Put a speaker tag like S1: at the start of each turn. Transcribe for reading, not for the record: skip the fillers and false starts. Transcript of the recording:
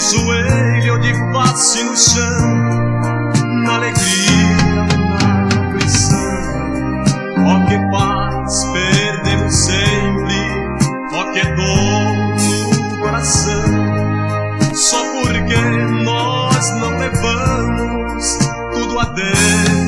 S1: joelho ou de face no chão, na alegria ou na aflição. Ó que paz perdemos sempre, ó que dor no coração. Só porque nós não levamos tudo a Deus.